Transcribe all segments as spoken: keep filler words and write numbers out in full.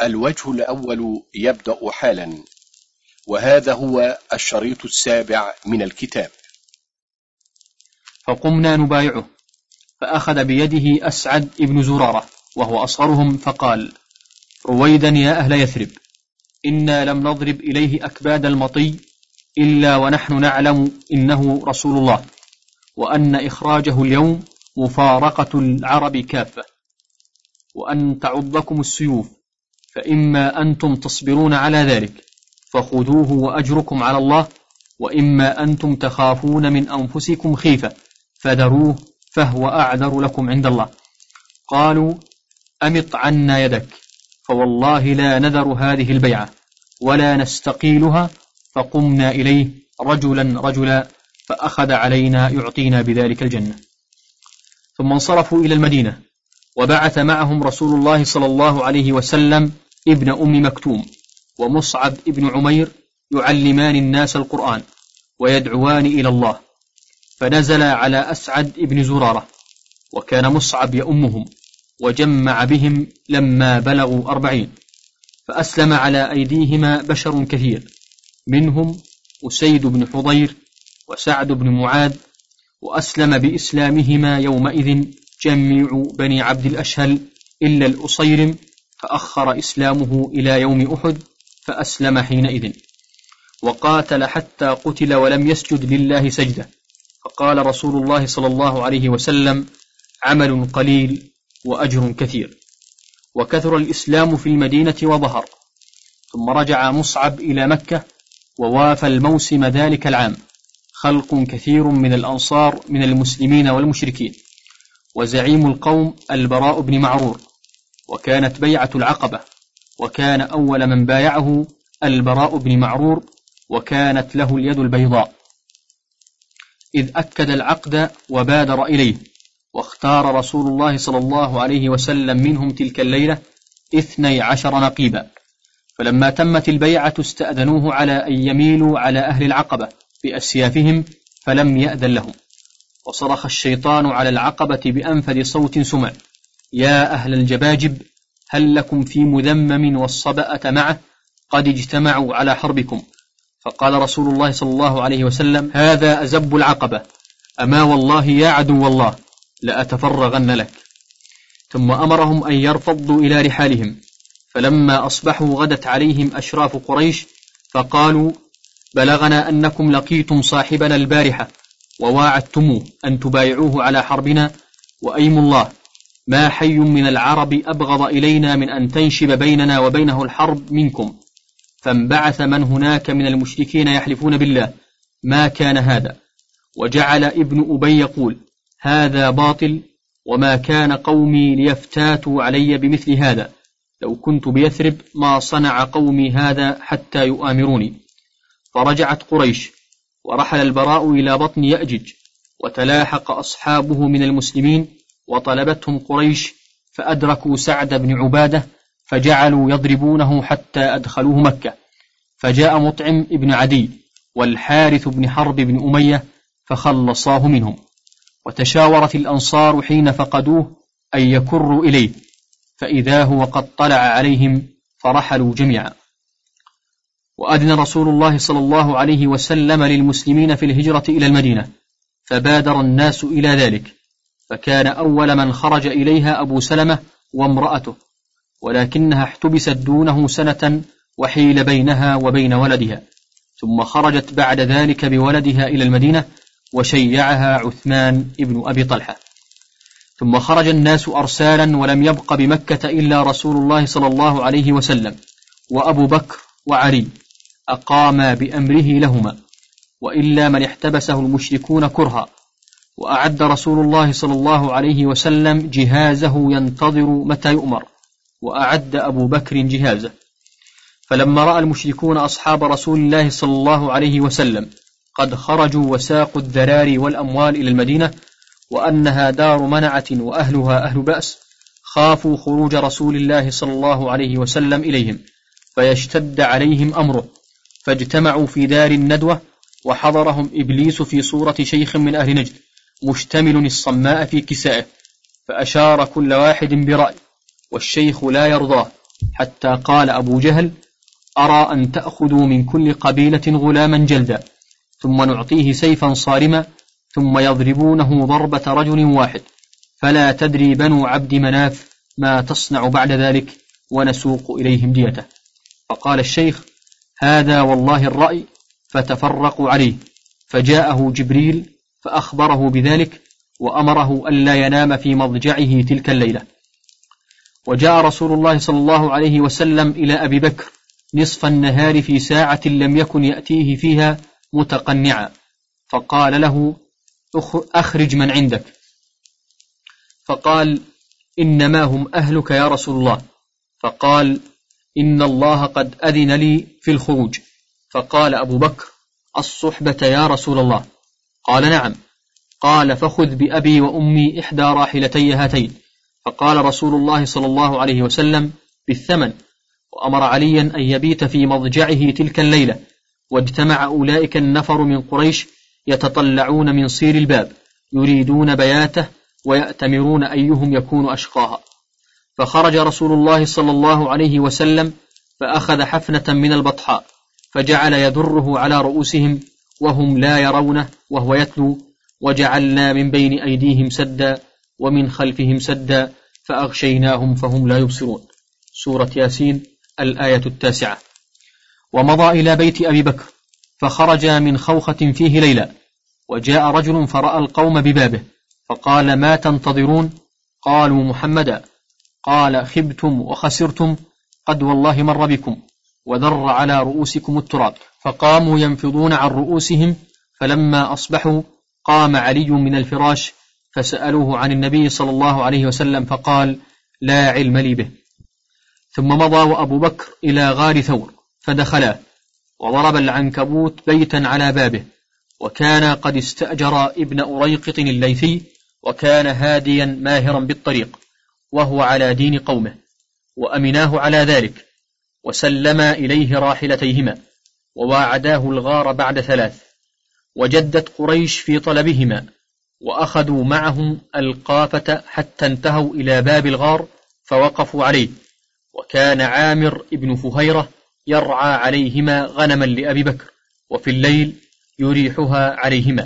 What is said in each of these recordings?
الوجه الأول يبدأ حالا، وهذا هو الشريط السابع من الكتاب. فقمنا نبايعه، فأخذ بيده أسعد ابن زرارة وهو أصغرهم فقال: رويدا يا أهل يثرب، إنا لم نضرب إليه أكباد المطي إلا ونحن نعلم إنه رسول الله، وأن إخراجه اليوم مفارقة العرب كافة، وأن تعضكم السيوف، فإما أنتم تصبرون على ذلك فخذوه وأجركم على الله، وإما أنتم تخافون من أنفسكم خيفة فذروه فهو أعذر لكم عند الله. قالوا: أمط عنا يدك، فوالله لا نذر هذه البيعة ولا نستقيلها. فقمنا إليه رجلا رجلا، فأخذ علينا يعطينا بذلك الجنة. ثم انصرفوا إلى المدينة، وبعث معهم رسول الله صلى الله عليه وسلم ابن أم مكتوم ومصعب ابن عمير يعلمان الناس القرآن ويدعوان إلى الله. فنزل على أسعد ابن زرارة، وكان مصعب يؤمهم، وجمع بهم لما بلغوا أربعين، فأسلم على أيديهما بشر كثير، منهم أسيد بن حضير وسعد بن معاذ، وأسلم بإسلامهما يومئذ جميع بني عبد الأشهل إلا الأصيرم، فأخر إسلامه إلى يوم أحد فأسلم حينئذ، وقاتل حتى قتل ولم يسجد لله سجدة. فقال رسول الله صلى الله عليه وسلم: عمل قليل وأجر كثير. وكثر الإسلام في المدينة وظهر. ثم رجع مصعب إلى مكة، ووافى الموسم ذلك العام خلق كثير من الأنصار من المسلمين والمشركين، وزعيم القوم البراء بن معرور، وكانت بيعة العقبة، وكان أول من بايعه البراء بن معرور، وكانت له اليد البيضاء، إذ أكد العقد وبادر إليه. واختار رسول الله صلى الله عليه وسلم منهم تلك الليلة اثني عشر نقيبا. فلما تمت البيعة استأذنوه على أن يميلوا على أهل العقبة بأسيافهم، فلم يأذن لهم. وصرخ الشيطان على العقبة بأنفذ صوت سمع: يا أهل الجباجب، هل لكم في مذمم والصبأة معه قد اجتمعوا على حربكم؟ فقال رسول الله صلى الله عليه وسلم: هذا أزب العقبة، أما والله يا عدو الله لأتفرغن لك. ثم أمرهم أن يرفضوا إلى رحالهم. فلما أصبحوا غدت عليهم أشراف قريش، فقالوا: بلغنا أنكم لقيتم صاحبنا البارحة وواعدتموه أن تبايعوه على حربنا، وأيم الله ما حي من العرب أبغض إلينا من أن تنشب بيننا وبينه الحرب منكم. فانبعث من هناك من المشركين يحلفون بالله ما كان هذا، وجعل ابن أبي يقول: هذا باطل، وما كان قومي ليفتاتوا علي بمثل هذا، لو كنت بيثرب ما صنع قومي هذا حتى يؤامروني. فرجعت قريش، ورحل البراء إلى بطن يأجج، وتلاحق أصحابه من المسلمين، وطلبتهم قريش، فأدركوا سعد بن عبادة، فجعلوا يضربونه حتى أدخلوه مكة. فجاء مطعم ابن عدي والحارث بن حرب بن أمية فخلصاه منهم. وتشاورت الأنصار حين فقدوه أن يكروا إليه، فإذا هو قد طلع عليهم فرحلوا جميعا. وأذن رسول الله صلى الله عليه وسلم للمسلمين في الهجرة إلى المدينة، فبادر الناس إلى ذلك، فكان أول من خرج إليها أبو سلمة وامرأته، ولكنها احتبست دونه سنة وحيل بينها وبين ولدها، ثم خرجت بعد ذلك بولدها إلى المدينة، وشيعها عثمان ابن أبي طلحة. ثم خرج الناس أرسالا، ولم يبق بمكة إلا رسول الله صلى الله عليه وسلم وأبو بكر وعلي، أقاما بأمره لهما، وإلا من احتبسه المشركون كرها. وأعد رسول الله صلى الله عليه وسلم جهازه ينتظر متى يؤمر، وأعد أبو بكر جهازه. فلما رأى المشركون أصحاب رسول الله صلى الله عليه وسلم قد خرجوا وساقوا الذراري والأموال إلى المدينة، وأنها دار منعة وأهلها أهل بأس، خافوا خروج رسول الله صلى الله عليه وسلم إليهم فيشتد عليهم أمره، فاجتمعوا في دار الندوة، وحضرهم إبليس في صورة شيخ من أهل نجد مشتمل الصماء في كسائه، فأشار كل واحد برأي، والشيخ لا يرضاه، حتى قال أبو جهل: أرى أن تأخذوا من كل قبيلة غلاما جلدا، ثم نعطيه سيفا صارما، ثم يضربونه ضربة رجل واحد، فلا تدري بنو عبد مناف ما تصنع بعد ذلك، ونسوق إليهم ديته. فقال الشيخ: هذا والله الرأي. فتفرقوا عليه، فجاءه جبريل فأخبره بذلك، وأمره ألا ينام في مضجعه تلك الليلة. وجاء رسول الله صلى الله عليه وسلم إلى أبي بكر نصف النهار في ساعة لم يكن يأتيه فيها متقنعا، فقال له: أخرج من عندك. فقال: إنما هم أهلك يا رسول الله. فقال: إن الله قد أذن لي في الخروج. فقال أبو بكر: الصحبة يا رسول الله؟ قال: نعم. قال: فخذ بأبي وأمي إحدى راحلتي هاتين. فقال رسول الله صلى الله عليه وسلم: بالثمن. وأمر عليا أن يبيت في مضجعه تلك الليلة. واجتمع أولئك النفر من قريش يتطلعون من صير الباب يريدون بياته ويأتمرون أيهم يكون أشقاها. فخرج رسول الله صلى الله عليه وسلم فأخذ حفنة من البطحاء فجعل يدره على رؤوسهم وهم لا يرونه وهو يتلو: وجعلنا من بين أيديهم سدا ومن خلفهم سدا فأغشيناهم فهم لا يبصرون. سورة ياسين الآية التاسعة. ومضى إلى بيت أبي بكر فخرج من خوخة فيه ليلى، وجاء رجل فرأى القوم ببابه فقال: ما تنتظرون؟ قالوا: محمدا. قال: خبتم وخسرتم، قد والله مر بكم وذر على رؤوسكم التراب. فقاموا ينفضون عن رؤوسهم، فلما أصبحوا قام علي من الفراش فسألوه عن النبي صلى الله عليه وسلم فقال: لا علم لي به. ثم مضى وأبو بكر إلى غار ثور فدخلا، وضرب العنكبوت بيتا على بابه، وكان قد استأجر ابن أريقط الليثي، وكان هاديا ماهرا بالطريق وهو على دين قومه، وأمناه على ذلك، وسلما إليه راحلتيهما، وواعداه الغار بعد ثلاث. وجدت قريش في طلبهما، وأخذوا معهم القافة حتى انتهوا إلى باب الغار فوقفوا عليه، وكان عامر ابن فهيرة يرعى عليهما غنما لأبي بكر، وفي الليل يريحها عليهما.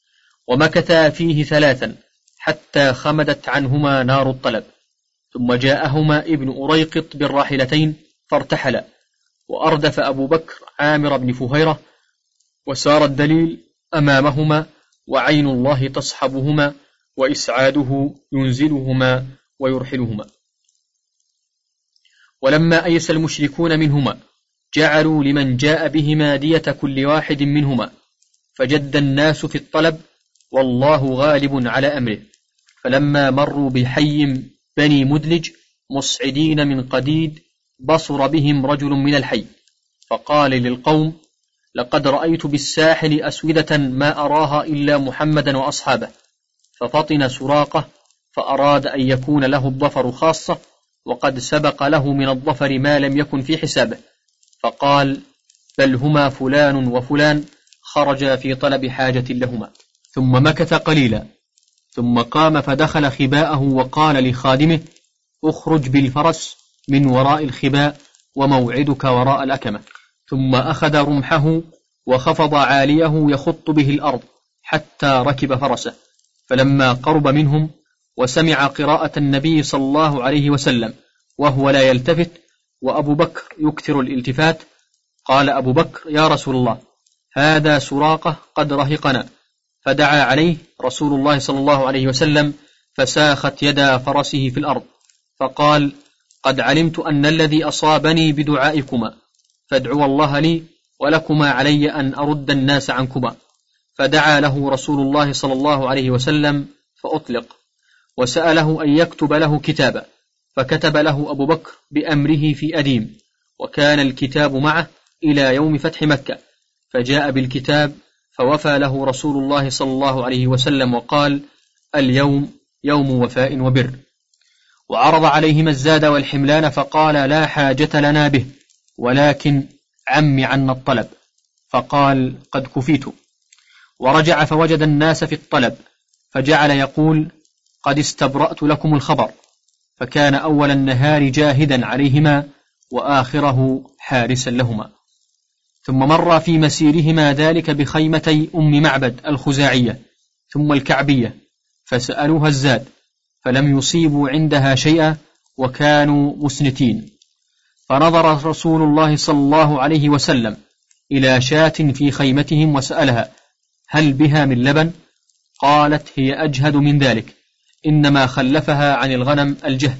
ومكثا فيه ثلاثا حتى خمدت عنهما نار الطلب، ثم جاءهما ابن أريقط بالراحلتين فارتحلا، وأردف أبو بكر عامر بن فهيرة، وسار الدليل أمامهما، وعين الله تصحبهما، وإسعاده ينزلهما ويرحلهما. ولما أيس المشركون منهما جعلوا لمن جاء بهما دية كل واحد منهما، فجد الناس في الطلب والله غالب على أمره. فلما مروا بحي بني مدلج مصعدين من قديد بصر بهم رجل من الحي، فقال للقوم: لقد رأيت بالساحل أسودة ما أراها إلا محمدا وأصحابه. ففطن سراقة فأراد أن يكون له الظفر خاصة، وقد سبق له من الظفر ما لم يكن في حسابه، فقال: بل هما فلان وفلان خرجا في طلب حاجة لهما. ثم مكث قليلا، ثم قام فدخل خباءه وقال لخادمه: اخرج بالفرس من وراء الخباء، وموعدك وراء الأكمة. ثم أخذ رمحه وخفض عاليه يخط به الأرض حتى ركب فرسه، فلما قرب منهم وسمع قراءة النبي صلى الله عليه وسلم وهو لا يلتفت وأبو بكر يكثر الالتفات، قال أبو بكر: يا رسول الله، هذا سراقة قد رهقنا. فدعا عليه رسول الله صلى الله عليه وسلم، فساخت يدا فرسه في الأرض، فقال: قد علمت أن الذي أصابني بدعائكما، فادعوا الله لي ولكما علي أن أرد الناس عنكما. فدعا له رسول الله صلى الله عليه وسلم فأطلق، وسأله أن يكتب له كتابا، فكتب له أبو بكر بأمره في أديم، وكان الكتاب معه إلى يوم فتح مكة. فجاء بالكتاب فوفى له رسول الله صلى الله عليه وسلم وقال: اليوم يوم وفاء وبر. وعرض عليهما الزاد والحملان، فقال: لا حاجة لنا به، ولكن عم عنا الطلب. فقال: قد كفيت. ورجع فوجد الناس في الطلب، فجعل يقول: قد استبرأت لكم الخبر. فكان أول النهار جاهدا عليهما وآخره حارسا لهما. ثم مر في مسيرهما ذلك بخيمتي أم معبد الخزاعية ثم الكعبية، فسألوها الزاد فلم يصيبوا عندها شيئا وكانوا مسنتين. فنظر رسول الله صلى الله عليه وسلم إلى شاة في خيمتهم وسألها: هل بها من لبن؟ قالت: هي أجهد من ذلك، إنما خلفها عن الغنم الجهد.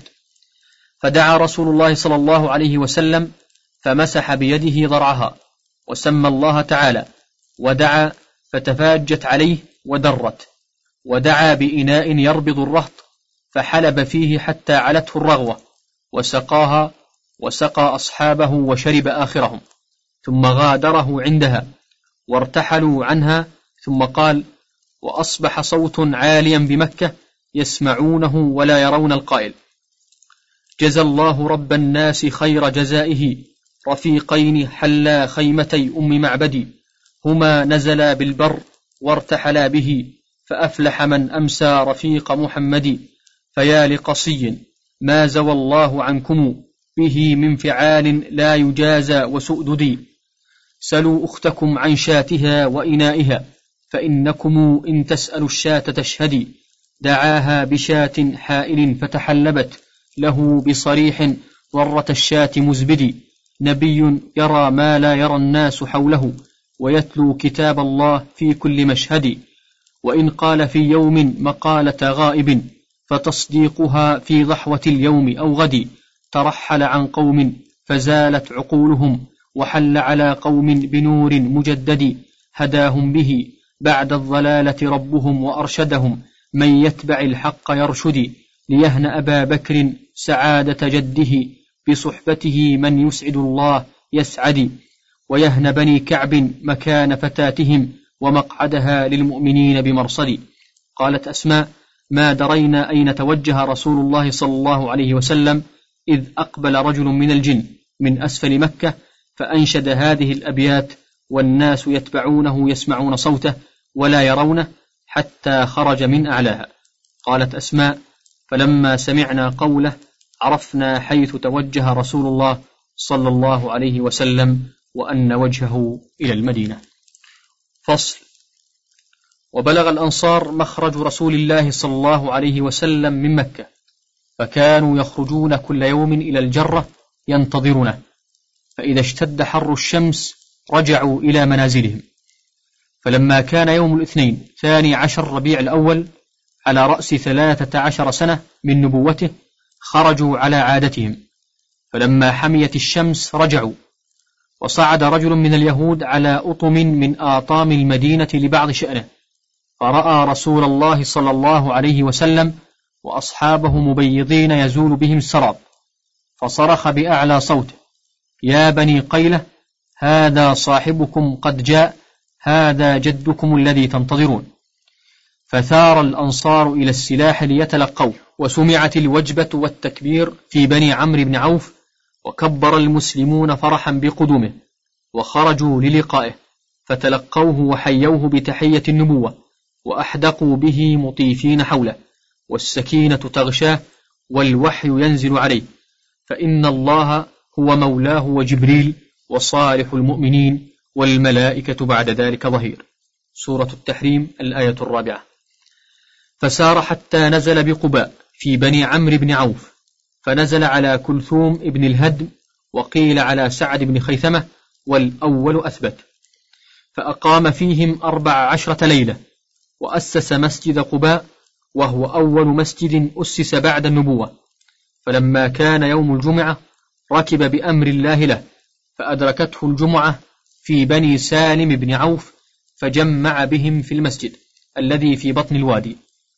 فدعا رسول الله صلى الله عليه وسلم فمسح بيده ضرعها وسمى الله تعالى، ودعا فتفاجت عليه ودرت، ودعا بإناء يربض الرهط فحلب فيه حتى علته الرغوة وسقاها، وسقى أصحابه وشرب آخرهم، ثم غادره عندها وارتحلوا عنها. ثم قال: وأصبح صوت عاليا بمكة يسمعونه ولا يرون القائل: جزى الله رب الناس خير جزائه، رفيقين حلا خيمتي أم معبدي، هما نزلا بالبر وارتحلا به، فأفلح من أمسى رفيق محمد. فيا لقصي ما زوى الله عنكم به من فعال لا يجازى وسؤددي، سلوا أختكم عن شاتها وإنائها، فإنكم إن تسألوا الشاة تشهدي. دعاها بشاة حائل فتحلبت له بصريح ضرة الشاة مزبدي، نبي يرى ما لا يرى الناس حوله، ويتلو كتاب الله في كل مشهد. وإن قال في يوم مقالة غائب، فتصديقها في ضحوة اليوم أو غد. ترحل عن قوم فزالت عقولهم، وحل على قوم بنور مجدد، هداهم به بعد الضلالة ربهم وأرشدهم، من يتبع الحق يرشد. ليهنأ أبا بكر سعادة جده، بصحبته من يسعد الله يسعد، ويهن بني كعب مكان فتاتهم، ومقعدها للمؤمنين بمرصد. قالت أسماء: ما درينا أين توجه رسول الله صلى الله عليه وسلم، إذ أقبل رجل من الجن من أسفل مكة فأنشد هذه الأبيات، والناس يتبعونه يسمعون صوته ولا يرونه حتى خرج من أعلاها. قالت أسماء: فلما سمعنا قوله عرفنا حيث توجه رسول الله صلى الله عليه وسلم، وأن وجهه إلى المدينة. فصل. وبلغ الأنصار مخرج رسول الله صلى الله عليه وسلم من مكة، فكانوا يخرجون كل يوم إلى الجرة ينتظرونه، فإذا اشتد حر الشمس رجعوا إلى منازلهم. فلما كان يوم الاثنين ثاني عشر ربيع الأول على رأس ثلاثة عشر سنة من نبوته خرجوا على عادتهم، فلما حميت الشمس رجعوا. وصعد رجل من اليهود على أطم من آطام المدينة لبعض شأنه، فرأى رسول الله صلى الله عليه وسلم وأصحابه مبيضين يزول بهم السراب، فصرخ بأعلى صوته: يا بني قيلة، هذا صاحبكم قد جاء، هذا جدكم الذي تنتظرون. فثار الأنصار إلى السلاح ليتلقوه، وسمعت الوجبة والتكبير في بني عمرو بن عوف، وكبر المسلمون فرحا بقدومه، وخرجوا للقائه، فتلقوه وحيوه بتحية النبوة، وأحدقوا به مطيفين حوله، والسكينة تغشاه، والوحي ينزل عليه، فإن الله هو مولاه وجبريل وصالح المؤمنين، والملائكة بعد ذلك ظهير. سورة التحريم الآية الرابعة. فسار حتى نزل بقباء في بني عمرو بن عوف، فنزل على كلثوم ابن الهدم، وقيل على سعد بن خيثمة، والأول أثبت، فأقام فيهم أربع عشرة ليلة، وأسس مسجد قباء، وهو أول مسجد أسس بعد النبوة. فلما كان يوم الجمعة ركب بأمر الله له، فأدركته الجمعة في بني سالم بن عوف، فجمع بهم في المسجد الذي في بطن الوادي،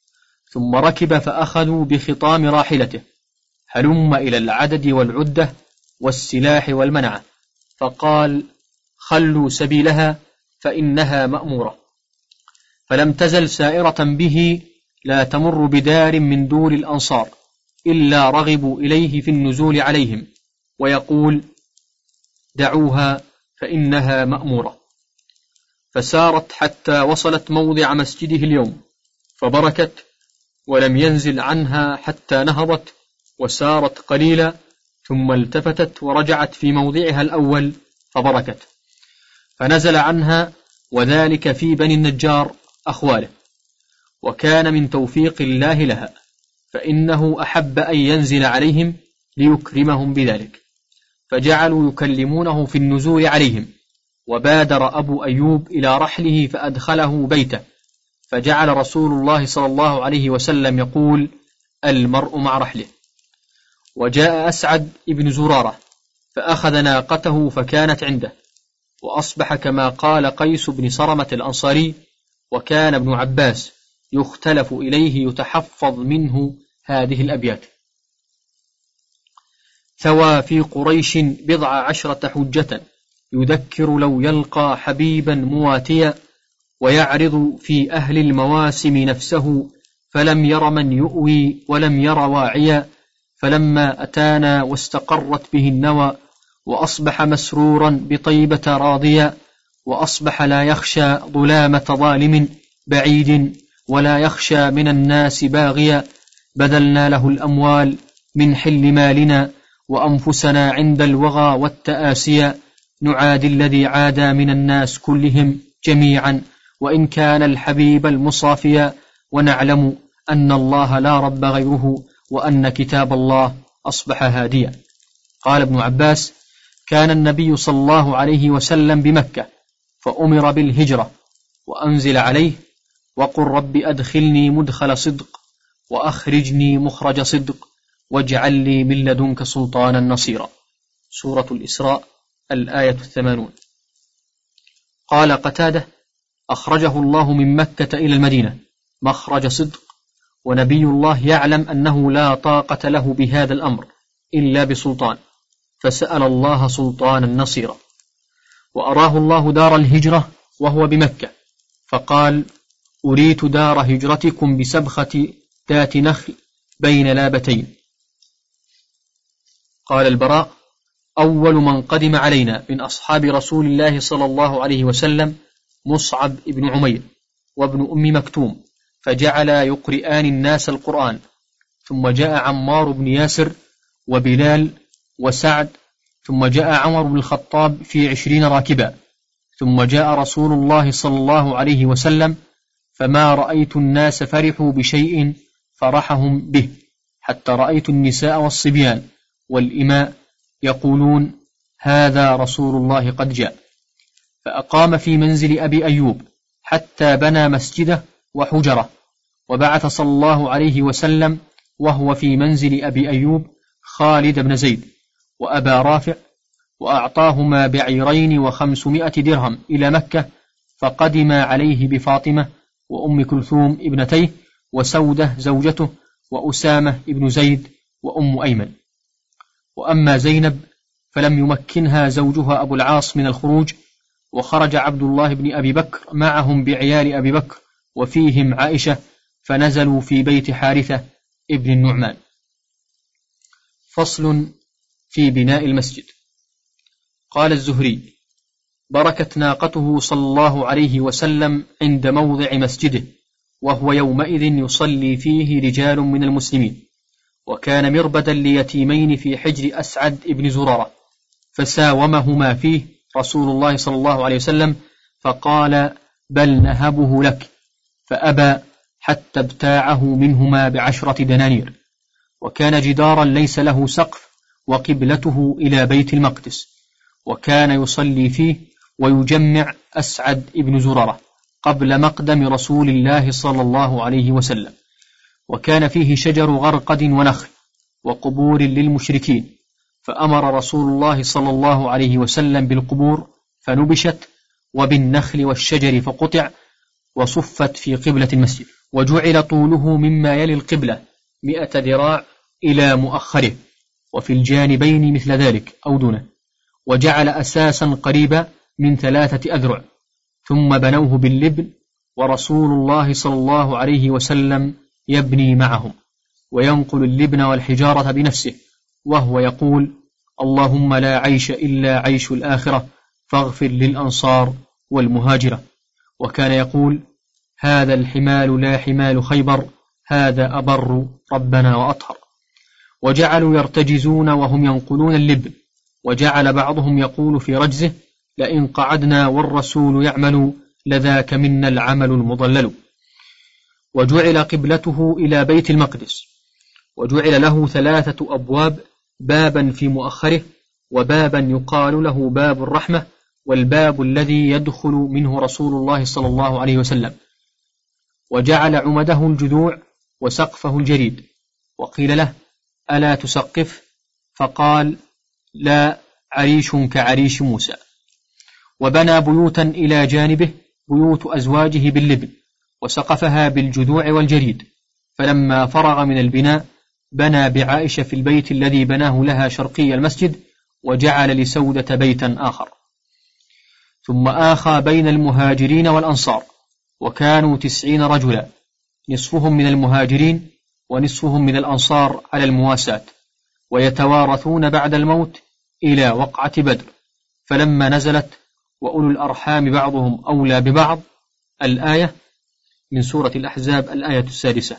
ثم ركب فأخذوا بخطام راحلته: هلم إلى العدد والعدة والسلاح والمنعة. فقال: خلوا سبيلها فإنها مأمورة. فلم تزل سائرة به لا تمر بدار من دور الأنصار إلا رغبوا إليه في النزول عليهم، ويقول: دعوها فإنها مأمورة. فسارت حتى وصلت موضع مسجده اليوم، فبركت ولم ينزل عنها حتى نهضت وسارت قليلا ثم التفتت ورجعت في موضعها الأول فبركت، فنزل عنها وذلك في بني النجار أخواله، وكان من توفيق الله لها، فإنه أحب أن ينزل عليهم ليكرمهم بذلك، فجعلوا يكلمونه في النزول عليهم. وبادر أبو أيوب إلى رحله فأدخله بيته، فجعل رسول الله صلى الله عليه وسلم يقول: المرء مع رحله. وجاء أسعد ابن زرارة فأخذ ناقته فكانت عنده، وأصبح كما قال قيس بن صرمة الأنصاري: وكان ابن عباس يختلف إليه يتحفظ منه هذه الأبيات: ثوى في قريش بضع عشرة حجة، يذكر لو يلقى حبيبا مواتيا، ويعرض في أهل المواسم نفسه، فلم ير من يؤوي ولم ير واعيا، فلما أتانا واستقرت به النوى، وأصبح مسرورا بطيبة راضيا، وأصبح لا يخشى ظلامة ظالم بعيد، ولا يخشى من الناس باغيا، بذلنا له الأموال من حل مالنا، وأنفسنا عند الوغى والتآسيا، نعادي الذي عادى من الناس كلهم جميعا، وإن كان الحبيب المصافيا، ونعلم أن الله لا رب غيره، وأن كتاب الله أصبح هاديا. قال ابن عباس: كان النبي صلى الله عليه وسلم بمكة، فأمر بالهجرة، وأنزل عليه: وقل رب أدخلني مدخل صدق، وأخرجني مخرج صدق، واجعل لي من لدنك سلطانا نصيرا. سورة الإسراء الآية الثمانون. قال قتادة: أخرجه الله من مكة إلى المدينة مخرج صدق، ونبي الله يعلم أنه لا طاقة له بهذا الأمر إلا بسلطان، فسأل الله سلطانا نصيرا. وأراه الله دار الهجرة وهو بمكة، فقال: أريت دار هجرتكم بسبخة ذات نخل بين لابتين. قال البراء: أول من قدم علينا من أصحاب رسول الله صلى الله عليه وسلم مصعب ابن عمير وابن أم مكتوم، فجعلا يقرئان الناس القرآن، ثم جاء عمار بن ياسر وبلال وسعد، ثم جاء عمر بن الخطاب في عشرين راكبا، ثم جاء رسول الله صلى الله عليه وسلم، فما رأيت الناس فرحوا بشيء فرحهم به، حتى رأيت النساء والصبيان والإماء يقولون: هذا رسول الله قد جاء. فأقام في منزل أبي أيوب حتى بنى مسجده وحجره، وبعث صلى الله عليه وسلم وهو في منزل أبي أيوب خالد بن زيد وأبا رافع، وأعطاهما بعيرين وخمسمائة درهم إلى مكة، فقدما عليه بفاطمة وأم كلثوم ابنتيه وسودة زوجته وأسامة ابن زيد وأم أيمن. وأما زينب فلم يمكنها زوجها أبو العاص من الخروج، وخرج عبد الله بن أبي بكر معهم بعيال أبي بكر وفيهم عائشة، فنزلوا في بيت حارثة ابن النعمان. فصل في بناء المسجد. قال الزهري: بركت ناقته صلى الله عليه وسلم عند موضع مسجده، وهو يومئذ يصلي فيه رجال من المسلمين، وكان مربدا ليتيمين في حجر أسعد ابن زرارة، فساومهما فيه رسول الله صلى الله عليه وسلم، فقال: بل نهبه لك، فأبى حتى ابتاعه منهما بعشرة دنانير. وكان جدارا ليس له سقف، وقبلته إلى بيت المقدس، وكان يصلي فيه ويجمع أسعد ابن زرارة قبل مقدم رسول الله صلى الله عليه وسلم. وكان فيه شجر غرقد ونخل وقبور للمشركين، فأمر رسول الله صلى الله عليه وسلم بالقبور فنبشت، وبالنخل والشجر فقطع، وصفت في قبلة المسجد، وجعل طوله مما يلي القبلة مئة ذراع إلى مؤخره، وفي الجانبين مثل ذلك أو دونه، وجعل أساسا قريبا من ثلاثة أذرع، ثم بنوه باللبن، ورسول الله صلى الله عليه وسلم يبني معهم، وينقل اللبن والحجارة بنفسه، وهو يقول: اللهم لا عيش إلا عيش الآخرة، فاغفر للأنصار والمهاجرة. وكان يقول: هذا الحمال لا حمال خيبر، هذا أبر ربنا وأطهر. وجعلوا يرتجزون وهم ينقلون اللبن، وجعل بعضهم يقول في رجزه: لئن قعدنا والرسول يعمل لذاك منا العمل المضلل. وجعل قبلته إلى بيت المقدس، وجعل له ثلاثة أبواب: بابا في مؤخره، وبابا يقال له باب الرحمة، والباب الذي يدخل منه رسول الله صلى الله عليه وسلم. وجعل عمده الجذوع وسقفه الجريد. وقيل له: ألا تسقف؟ فقال: لا، عريش كعريش موسى. وبنى بيوتا إلى جانبه، بيوت أزواجه باللبن، وسقفها بالجذوع والجريد. فلما فرغ من البناء بنى بعائشة في البيت الذي بناه لها شرقي المسجد، وجعل لسودة بيتا آخر. ثم آخى بين المهاجرين والأنصار، وكانوا تسعين رجلا، نصفهم من المهاجرين ونصفهم من الأنصار على المواساة، ويتوارثون بعد الموت إلى وقعة بدر. فلما نزلت: وأولو الأرحام بعضهم أولى ببعض، الآية من سورة الأحزاب الآية السادسة،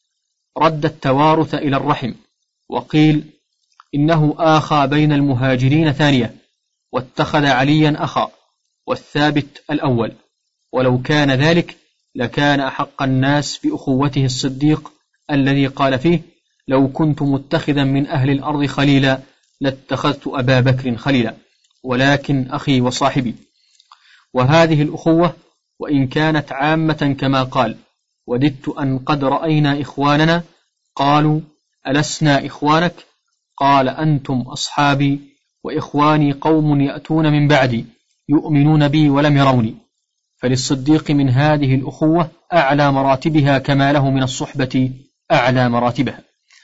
رد التوارث إلى الرحم. وقيل إنه آخى بين المهاجرين ثانية، واتخذ عليا أخا، والثابت الأول. ولو كان ذلك لكان أحق الناس بأخوته الصديق الذي قال فيه: لو كنت متخذا من أهل الأرض خليلا لاتخذت أبا بكر خليلا، ولكن أخي وصاحبي. وهذه الأخوة وإن كانت عامة كما قال: وددت أن قد رأينا إخواننا. قالوا: ألسنا إخوانك؟ قال: أنتم أصحابي، وإخواني قوم يأتون من بعدي يؤمنون بي ولم يروني. فللصديق من هذه الأخوة أعلى مراتبها، كما له من الصحبة أعلى مراتبها.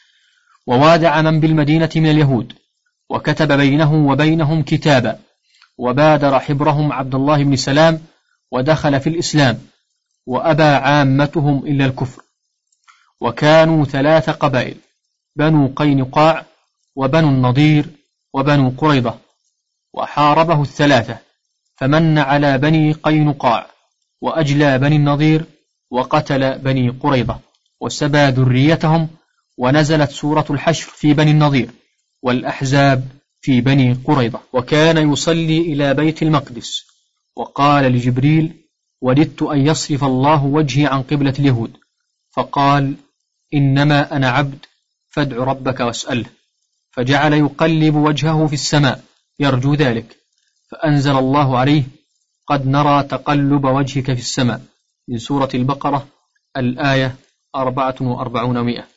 ووادع من بالمدينة من اليهود، وكتب بينه وبينهم كتابا، وبادر حبرهم عبد الله بن سلام، ودخل في الإسلام، وأبى عامتهم إلا الكفر. وكانوا ثلاث قبائل: بنو قينقاع، وبنو النضير، وبنو قريظة. وحاربه الثلاثة، فمن على بني قينقاع، وأجلى بني النضير، وقتل بني قريظة، وسبى ذريتهم. ونزلت سورة الحشر في بني النضير، والأحزاب في بني قريظة. وكان يصلي إلى بيت المقدس، وقال لجبريل: وددت أن يصرف الله وجهي عن قبلة اليهود. فقال: إنما أنا عبد، فادع ربك واسأله. فجعل يقلب وجهه في السماء يرجو ذلك، فأنزل الله عليه: قد نرى تقلب وجهك في السماء، من سورة البقرة الآية أربعة وأربعون ومئة.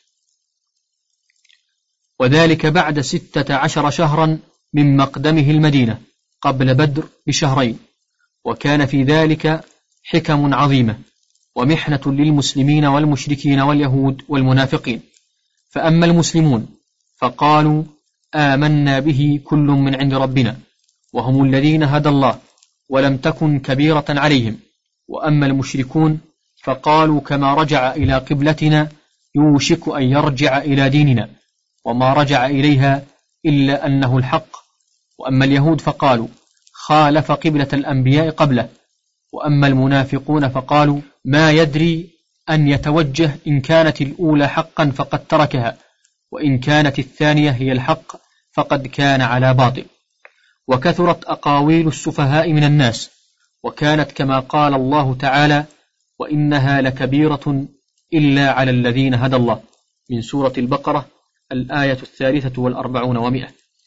وذلك بعد ستة عشر شهرا من مقدمه المدينة قبل بدر بشهرين. وكان في ذلك حكم عظيمة، ومحنة للمسلمين والمشركين واليهود والمنافقين. فأما المسلمون فقالوا: آمنا به كل من عند ربنا، وهم الذين هدى الله، ولم تكن كبيرة عليهم. وأما المشركون فقالوا: كما رجع إلى قبلتنا يوشك أن يرجع إلى ديننا، وما رجع إليها إلا أنه الحق. وأما اليهود فقالوا: خالف قبلة الأنبياء قبله. وأما المنافقون فقالوا: ما يدري أن يتوجه، إن كانت الأولى حقا فقد تركها، وإن كانت الثانية هي الحق فقد كان على باطل. وكثرت أقاويل السفهاء من الناس، وكانت كما قال الله تعالى: وإنها لكبيرة إلا على الذين هدى الله، من سورة البقرة الآية الثالثة والأربعون ومئة.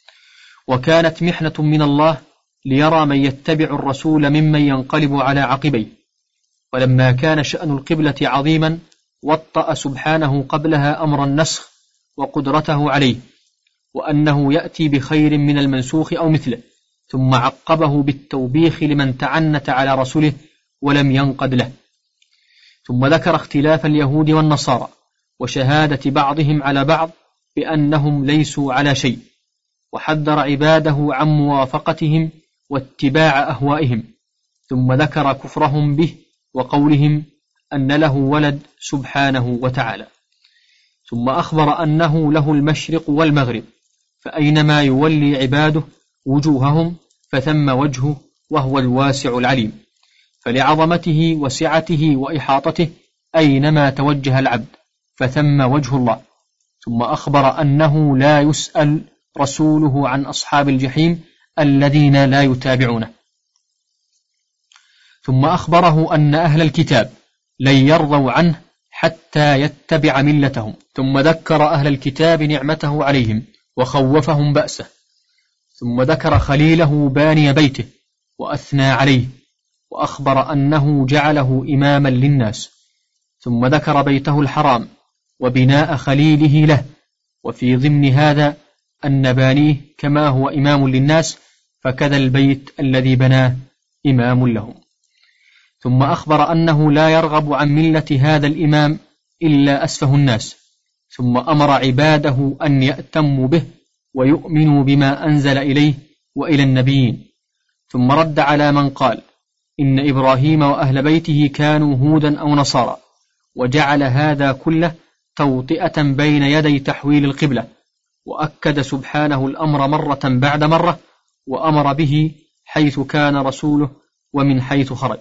وكانت محنة من الله ليرى من يتبع الرسول ممن ينقلب على عقبيه. ولما كان شأن القبلة عظيما وطأ سبحانه قبلها أمر النسخ وقدرته عليه، وأنه يأتي بخير من المنسوخ أو مثله، ثم عقبه بالتوبيخ لمن تعنت على رسوله ولم ينقد له. ثم ذكر اختلاف اليهود والنصارى، وشهادة بعضهم على بعض بأنهم ليسوا على شيء، وحذر عباده عن موافقتهم واتباع أهوائهم. ثم ذكر كفرهم به وقولهم أن له ولد سبحانه وتعالى. ثم أخبر أنه له المشرق والمغرب، فأينما يولي عباده وجوههم فثم وجهه، وهو الواسع العليم. فلعظمته وسعته وإحاطته أينما توجه العبد فثم وجه الله. ثم أخبر أنه لا يسأل رسوله عن أصحاب الجحيم الذين لا يتابعونه. ثم أخبره أن أهل الكتاب لن يرضوا عنه حتى يتبع ملتهم. ثم ذكر أهل الكتاب نعمته عليهم وخوفهم بأسه. ثم ذكر خليله باني بيته وأثنى عليه، وأخبر أنه جعله إماما للناس. ثم ذكر بيته الحرام وبناء خليله له، وفي ضمن هذا أن بانيه كما هو إمام للناس فكذا البيت الذي بناه إمام لهم. ثم أخبر أنه لا يرغب عن ملة هذا الإمام إلا أسفه الناس. ثم أمر عباده أن يأتموا به ويؤمنوا بما أنزل إليه وإلى النبيين. ثم رد على من قال إن إبراهيم وأهل بيته كانوا هودا أو نصارى، وجعل هذا كله توطئة بين يدي تحويل القبلة، وأكد سبحانه الأمر مرة بعد مرة، وأمر به حيث كان رسوله ومن حيث خرج.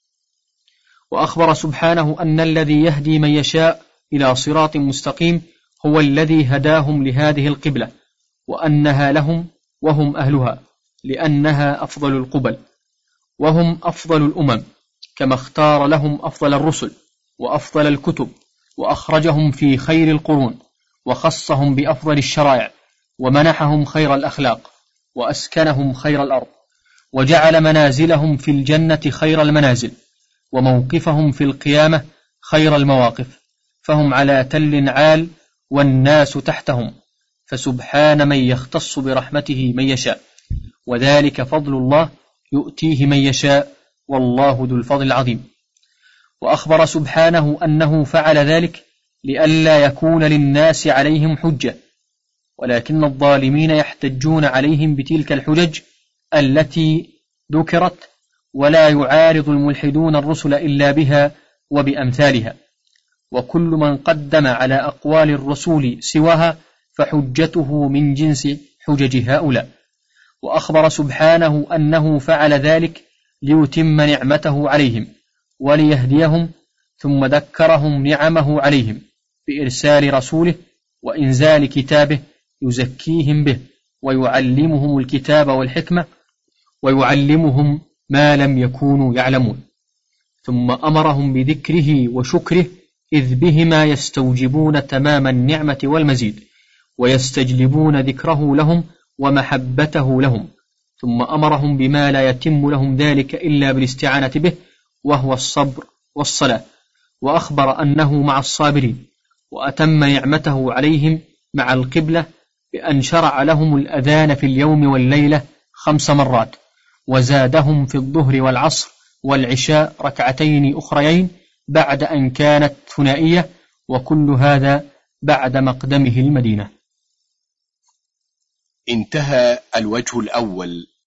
وأخبر سبحانه أن الذي يهدي من يشاء إلى صراط مستقيم هو الذي هداهم لهذه القبلة، وأنها لهم وهم أهلها، لأنها أفضل القبل، وهم أفضل الأمم، كما اختار لهم أفضل الرسل وأفضل الكتب، وأخرجهم في خير القرون، وخصهم بأفضل الشرائع، ومنحهم خير الأخلاق، وأسكنهم خير الأرض، وجعل منازلهم في الجنة خير المنازل، وموقفهم في القيامة خير المواقف، فهم على تل عال والناس تحتهم، فسبحان من يختص برحمته من يشاء، وذلك فضل الله يؤتيه من يشاء، والله ذو الفضل العظيم. وأخبر سبحانه أنه فعل ذلك لئلا يكون للناس عليهم حجة، ولكن الظالمين يحتجون عليهم بتلك الحجج التي ذكرت، ولا يعارض الملحدون الرسل إلا بها وبأمثالها، وكل من قدم على أقوال الرسول سواها فحجته من جنس حجج هؤلاء. وأخبر سبحانه أنه فعل ذلك ليتم نعمته عليهم وليهديهم، ثم ذكرهم نعمه عليهم بإرسال رسوله وإنزال كتابه يزكيهم به ويعلمهم الكتاب والحكمة ويعلمهم ما لم يكونوا يعلمون. ثم أمرهم بذكره وشكره، إذ بهما يستوجبون تمام النعمة والمزيد، ويستجلبون ذكره لهم ومحبته لهم. ثم أمرهم بما لا يتم لهم ذلك إلا بالاستعانة به، وهو الصبر والصلاة، وأخبر أنه مع الصابرين، وأتم نعمته عليهم مع القبلة بأن شرع لهم الأذان في اليوم والليلة خمس مرات، وزادهم في الظهر والعصر والعشاء ركعتين أخريين بعد أن كانت ثنائية، وكل هذا بعد مقدمه المدينة. انتهى الوجه الأول.